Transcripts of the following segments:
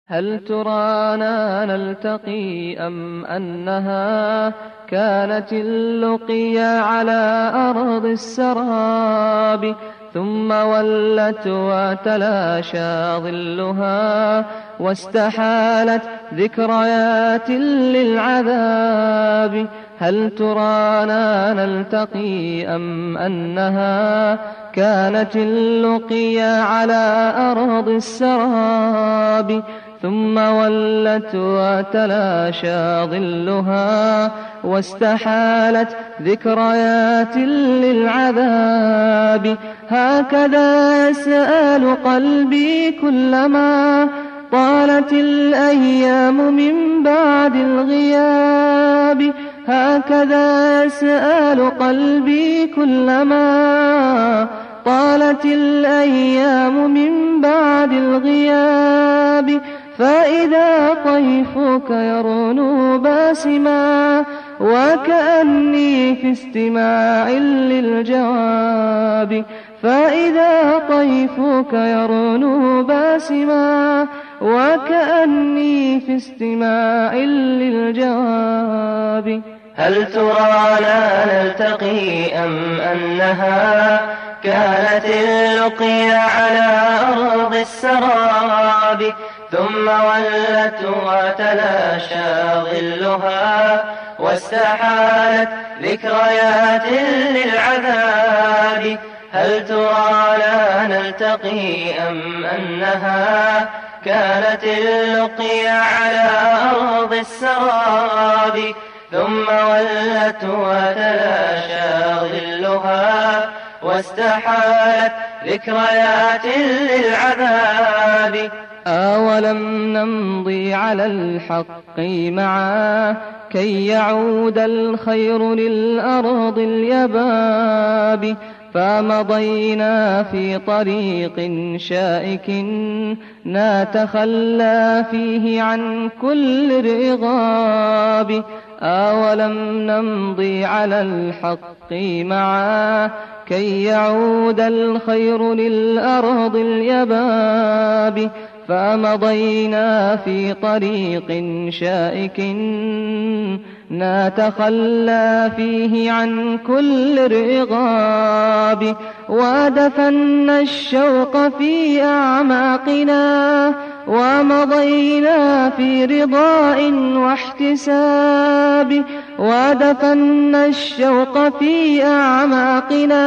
هل ترانا نلتقي أم أنها كانت اللقيا على أرض السراب ثم ولت وتلاشى ظلها واستحالت ذكريات للعذاب. هل ترانا نلتقي أم أنها كانت اللقيا على أرض السراب ثم ولت وتلاشى ظلها واستحالت ذكريات للعذاب. هكذا يسأل قلبي كلما طالت الأيام من بعد الغياب. هكذا يسأل قلبي كلما طالت الأيام من بعد الغياب. فإذا طيفك يرنو باسما وكأني في استماع للجواب. فإذا طيفك يرنو باسما وكأني في استماع للجواب. هل ترانا نلتقي أم أنها كانت اللقيا على أرض السراب ثم ولت وتلاشى ظلها واستحالت ذكريات للعذاب. هل ترانا نلتقي أم أنها كانت اللقيا على أرض السراب ثم ولت وتلاشى ظلها واستحالت ذكريات للعذاب. أولم نمضي على الحق معا كي يعود الخير للأرض اليباب. فمضينا في طريق شائك نتخلى فيه عن كل الرغاب. أولم نمضي على الحق معا كي يعود الخير للأرض اليباب. فمضينا في طريق شائك نتخلى فيه عن كل الرغاب. ودفنا الشوق في أعماقنا ومضينا في رضاء واحتساب. ودفنا الشوق في أعماقنا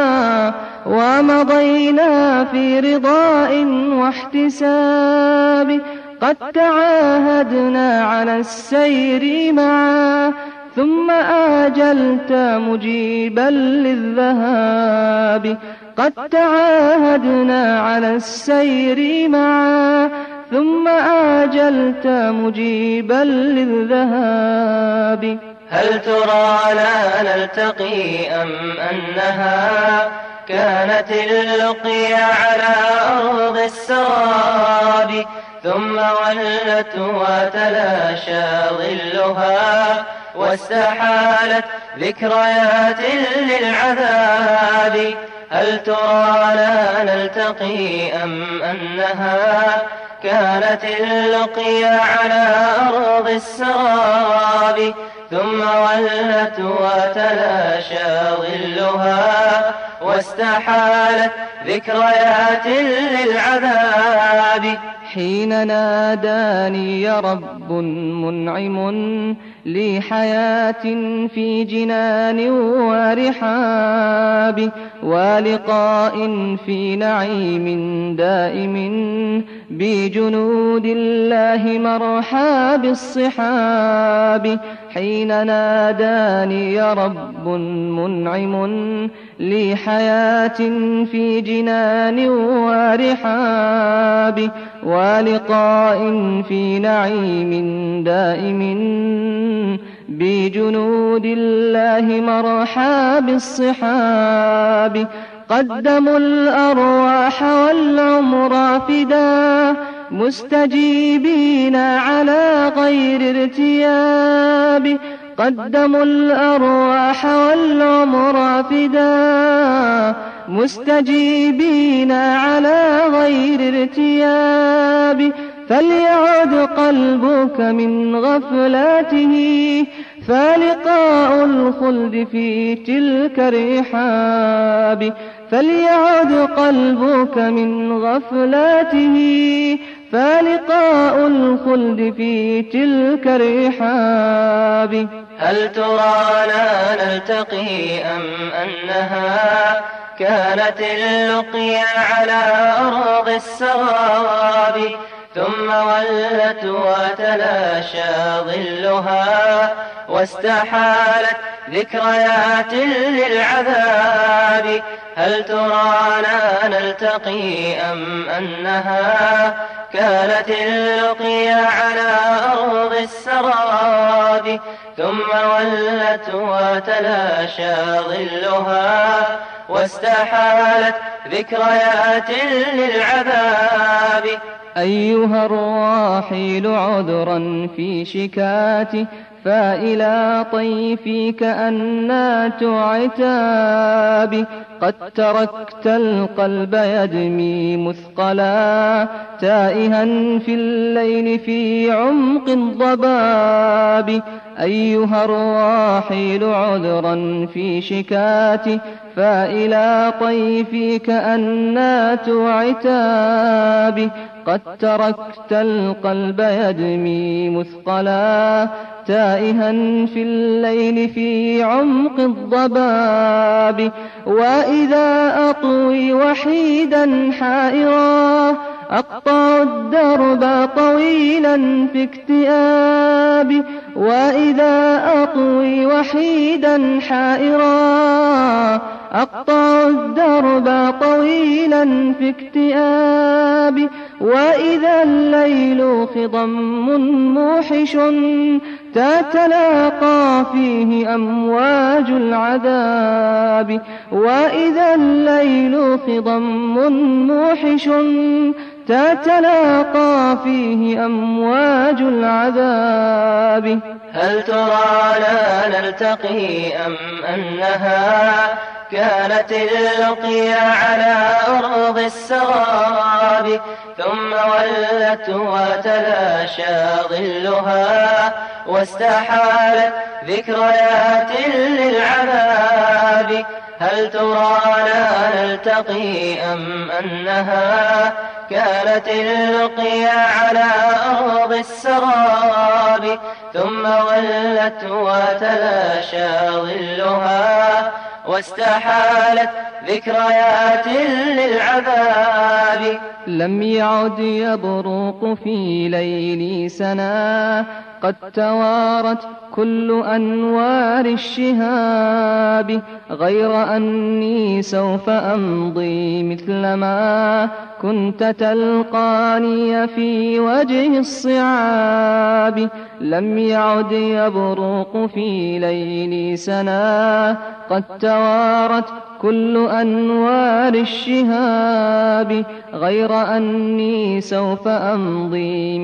ومضينا في رضاء واحتساب. قد تعاهدنا على السير معا ثم آجلت مجيبا للذهاب. قد تعاهدنا على السير معا ثم آجلت مجيبا للذهاب. هل ترانا نلتقي أم أنها كانت اللقيا على أرض السراب ثم ولت وتلاشى ظلها واستحالت ذكريات للعذاب. هل ترانا نلتقي أم أنها كانت اللقيا على أرض السراب ثم ولت وتلاشى ظلها واستحالت ذكريات للعذاب. حين ناداني رب منعم لي حياة في جنان ورحاب ولقاء في نعيم دائم بجنود الله مرحى بالصحاب. حين ناداني رب منعم لي حياة في جنان ورحاب ولقاء في نعيم دائم بجنود الله مرحى بالصحاب. قدموا الأرواح والعمر فدا مستجيبين على غير ارتياب. قدموا الأرواح والعمر فدا مستجيبين على غير ارتياب. فليعد قلبك من غفلاته، فلقاء الخلد في تلك الرحاب. فليعد قلبك من غفلاته، فلقاء الخلد في تلك الرحاب. هل ترانا نلتقي أم أنها كانت اللقيا على أرض السراب؟ ثم ولت وتلاشى ظلها واستحالت ذكريات للعذاب. هل ترانا نلتقي أم أنها كانت اللقيا على أرض السراب؟ ثم ولت وتلاشى ظلها واستحالت ذكريات للعذاب. أيها الراحل عذرا في شكاتي، فإلى طيفك أنات عتاب. قد تركت القلب يدمي مثقلا، تائها في الليل في عمق الضباب. أيها الراحل عذرا في شكاتي، فإلى طيفك أنات عتاب. قد تركت القلب يدمي مثقلا، تائها في الليل في عمق الضباب. وإذا أطوي وحيدا حائرا، أقطع الدرب طويلا في اكتئاب. وإذا أطوي وحيدا حائرا، أقطع الدرب طويلا في اكتئاب. وإذا الليل خضم موحش، تتلاقى فيه أمواج العذاب. وإذا الليل خضم موحش، تتلاقى فيه أمواج العذاب. هل ترانا نلتقي أم أنها كانت اللقيا على أرض السراب؟ ثم ولت وتلاشى ظلها واستحالت ذكريات للعذاب. هل ترانا نلتقي أم أنها كانت اللقيا على أرض السراب؟ ثم ولت وتلاشى ظلها واستحالت ذكريات للعذاب. لم يعد يبرق في ليلي سنا، قد توارت كل أنوار الشهاب. غير أني سوف أمضي مثلما كنت تلقاني في وجه الصعاب. لم يعد يبرق في ليلي سنا، قد توارت كل أنوار الشهاب. غير أني سوف أمضي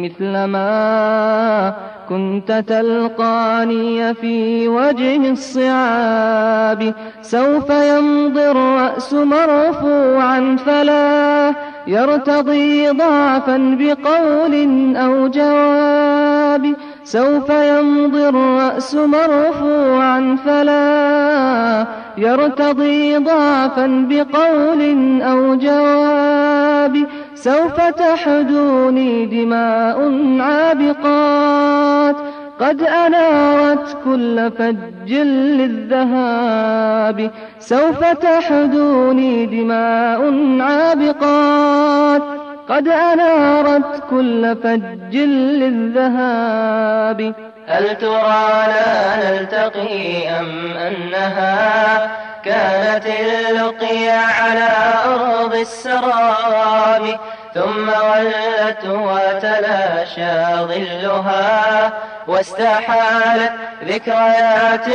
مثلما كنت تلقاني في وجه الصعاب. سوف يمضي الرأس مرفوعا فلا يرتضي ضعفا بقول أو جواب. سوف يمضي الرأس مرفوعا فلا يرتضي ضعفا بقول أو جواب. سوف تحدوني دماء عابقات، قد أنارت كل فج للذهاب. سوف تحدوني دماء عابقات، قد أنارت كل فج للذهاب. هل ترانا نلتقي أم أنها كانت اللقيا على أرض السراب؟ ثم ولت وتلاشى ظلها واستحالت ذكريات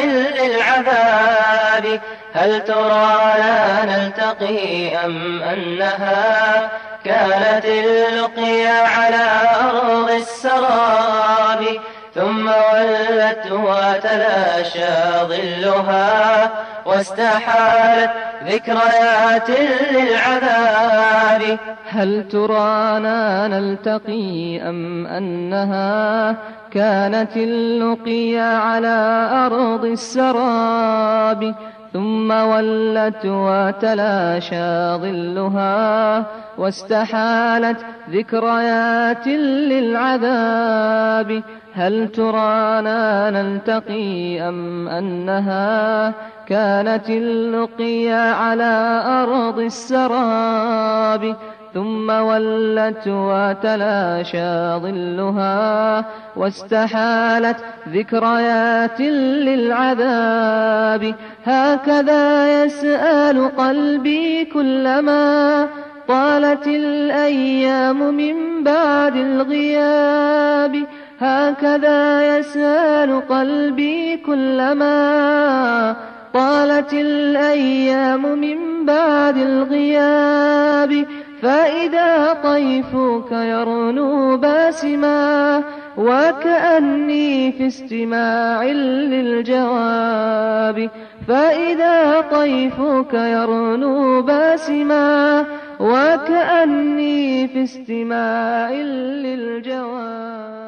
للعذاب. هل ترانا نلتقي أم أنها كانت اللقيا على أرض السراب؟ ثم ولت وتلاشى ظلها واستحالت ذكريات للعذاب. هل ترانا نلتقي أم أنها كانت اللقيا على أرض السراب؟ ثم ولت وتلاشى ظلها واستحالت ذكريات للعذاب. هل ترانا نلتقي أم أنها كانت اللقيا على أرض السراب؟ ثم ولت وتلاشى ظلها واستحالت ذكريات للعذاب. هكذا يسأل قلبي كلما طالت الأيام من بعد الغياب. هكذا يسأل قلبي كلما طالت الأيام من بعد الغياب. فإذا طيفك يرنو باسما وكأني في استماع للجواب. فإذا طيفك يرنو باسما وكأني في استماع للجواب.